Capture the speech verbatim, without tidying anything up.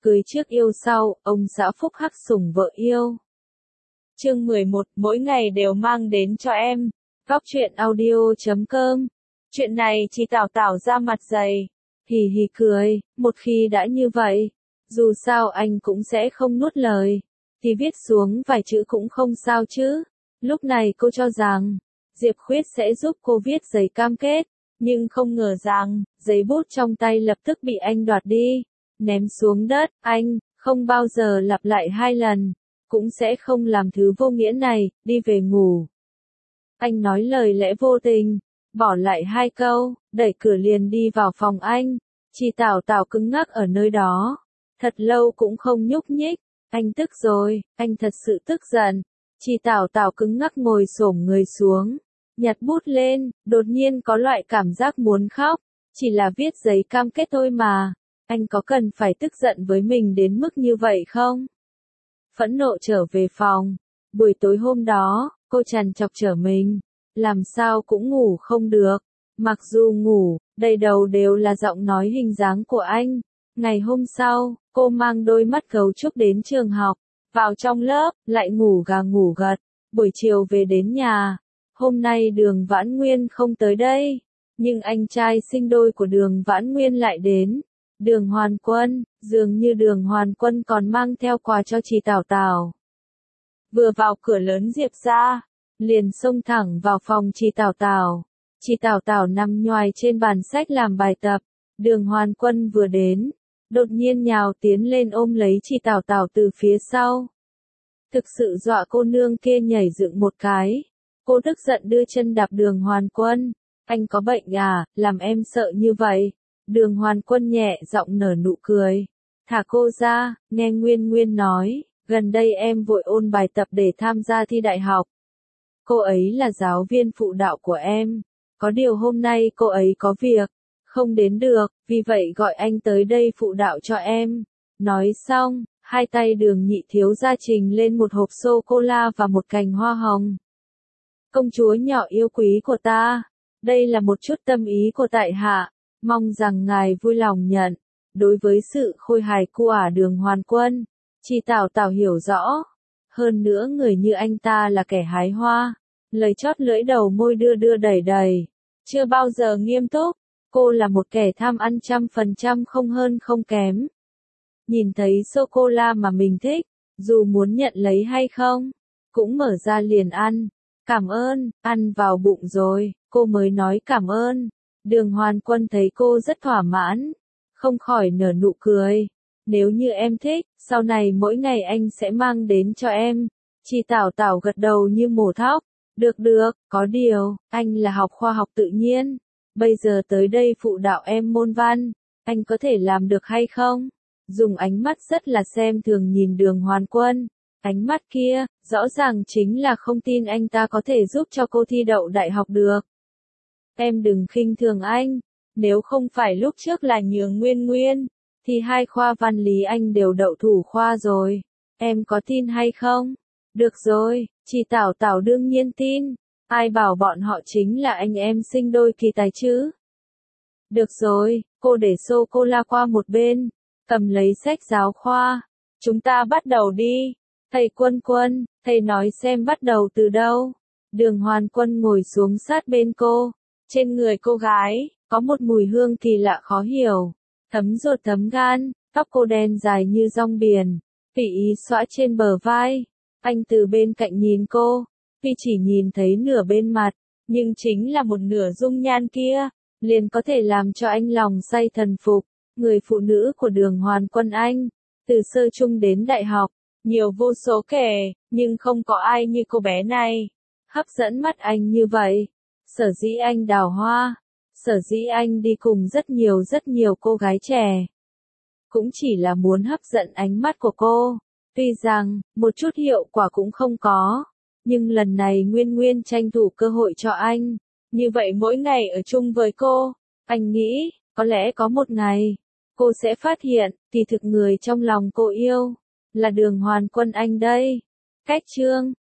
Cưới trước yêu sau, ông xã phúc hắc sủng vợ yêu. Chương mười một, mỗi ngày đều mang đến cho em. Góc truyện audio chấm com. Chuyện này chị Tảo Tảo ra mặt dày. Hì hì cười, một khi đã như vậy, dù sao anh cũng sẽ không nuốt lời. Thì viết xuống vài chữ cũng không sao chứ. Lúc này cô cho rằng, Diệp Khuyết sẽ giúp cô viết giấy cam kết. Nhưng không ngờ rằng, giấy bút trong tay lập tức bị anh đoạt đi. Ném xuống đất, anh, không bao giờ lặp lại hai lần. Cũng sẽ không làm thứ vô nghĩa này, đi về ngủ. Anh nói lời lẽ vô tình, bỏ lại hai câu, đẩy cửa liền đi vào phòng anh. Chị Tảo Tảo cứng ngắc ở nơi đó. Thật lâu cũng không nhúc nhích. Anh tức rồi, anh thật sự tức giận. Chị Tảo Tảo cứng ngắc ngồi xổm người xuống. Nhặt bút lên, đột nhiên có loại cảm giác muốn khóc. Chỉ là viết giấy cam kết thôi mà. Anh có cần phải tức giận với mình đến mức như vậy không? Phẫn nộ trở về phòng. Buổi tối hôm đó, cô trằn trọc trở mình. Làm sao cũng ngủ không được. Mặc dù ngủ, đầy đầu đều là giọng nói hình dáng của anh. Ngày hôm sau, cô mang đôi mắt gấu trúc đến trường học. Vào trong lớp, lại ngủ gà ngủ gật. Buổi chiều về đến nhà. Hôm nay Đường Vãn Nguyên không tới đây. Nhưng anh trai sinh đôi của Đường Vãn Nguyên lại đến. Đường Hoàn Quân, dường như Đường Hoàn Quân còn mang theo quà cho chị Tảo Tảo. Vừa vào cửa lớn Diệp ra, liền xông thẳng vào phòng chị Tảo Tảo. Chị Tảo Tảo nằm nhoài trên bàn sách làm bài tập. Đường Hoàn Quân vừa đến, đột nhiên nhào tiến lên ôm lấy chị Tảo Tảo từ phía sau. Thực sự dọa cô nương kia nhảy dựng một cái. Cô tức giận đưa chân đạp Đường Hoàn Quân. Anh có bệnh à, làm em sợ như vậy. Đường Hoàn Quân nhẹ giọng nở nụ cười. Thả cô ra, nghe Nguyên Nguyên nói, gần đây em vội ôn bài tập để tham gia thi đại học. Cô ấy là giáo viên phụ đạo của em. Có điều hôm nay cô ấy có việc, không đến được, vì vậy gọi anh tới đây phụ đạo cho em. Nói xong, hai tay Đường Nhị thiếu gia trình lên một hộp sô-cô-la và một cành hoa hồng. Công chúa nhỏ yêu quý của ta, đây là một chút tâm ý của tại hạ. Mong rằng ngài vui lòng nhận. Đối với sự khôi hài của Đường Hoàn Quân, chị Tảo Tảo hiểu rõ. Hơn nữa người như anh ta là kẻ hái hoa. Lời chót lưỡi đầu môi đưa đưa đẩy đầy. Chưa bao giờ nghiêm túc. Cô là một kẻ tham ăn trăm phần trăm không hơn không kém. Nhìn thấy sô-cô-la mà mình thích, dù muốn nhận lấy hay không, cũng mở ra liền ăn. Cảm ơn, ăn vào bụng rồi, cô mới nói cảm ơn. Đường Hoàn Quân thấy cô rất thỏa mãn, không khỏi nở nụ cười. Nếu như em thích, sau này mỗi ngày anh sẽ mang đến cho em. Chị Tảo Tảo gật đầu như mổ thóc. Được được, có điều, anh là học khoa học tự nhiên. Bây giờ tới đây phụ đạo em môn văn. Anh có thể làm được hay không? Dùng ánh mắt rất là xem thường nhìn Đường Hoàn Quân. Ánh mắt kia, rõ ràng chính là không tin anh ta có thể giúp cho cô thi đậu đại học được. Em đừng khinh thường anh, nếu không phải lúc trước là nhường Nguyên Nguyên, thì hai khoa văn lý anh đều đậu thủ khoa rồi. Em có tin hay không? Được rồi, chị Tảo Tảo đương nhiên tin. Ai bảo bọn họ chính là anh em sinh đôi kỳ tài chứ? Được rồi, cô để sô-cô-la qua một bên, cầm lấy sách giáo khoa. Chúng ta bắt đầu đi. Thầy Quân Quân, thầy nói xem bắt đầu từ đâu. Đường Hoàn Quân ngồi xuống sát bên cô. Trên người cô gái, có một mùi hương kỳ lạ khó hiểu. Thấm ruột thấm gan, tóc cô đen dài như rong biển. Tùy ý xõa trên bờ vai. Anh từ bên cạnh nhìn cô. Tuy chỉ nhìn thấy nửa bên mặt, nhưng chính là một nửa dung nhan kia, liền có thể làm cho anh lòng say thần phục. Người phụ nữ của Đường Hoàn Quân anh, từ sơ trung đến đại học, nhiều vô số kể, nhưng không có ai như cô bé này. Hấp dẫn mắt anh như vậy. Sở dĩ anh đào hoa, sở dĩ anh đi cùng rất nhiều rất nhiều cô gái trẻ. Cũng chỉ là muốn hấp dẫn ánh mắt của cô. Tuy rằng, một chút hiệu quả cũng không có. Nhưng lần này Nguyên Nguyên tranh thủ cơ hội cho anh. Như vậy mỗi ngày ở chung với cô, anh nghĩ, có lẽ có một ngày, cô sẽ phát hiện, kỳ thực người trong lòng cô yêu, là Đường Hoàn Quân anh đây. Cách chương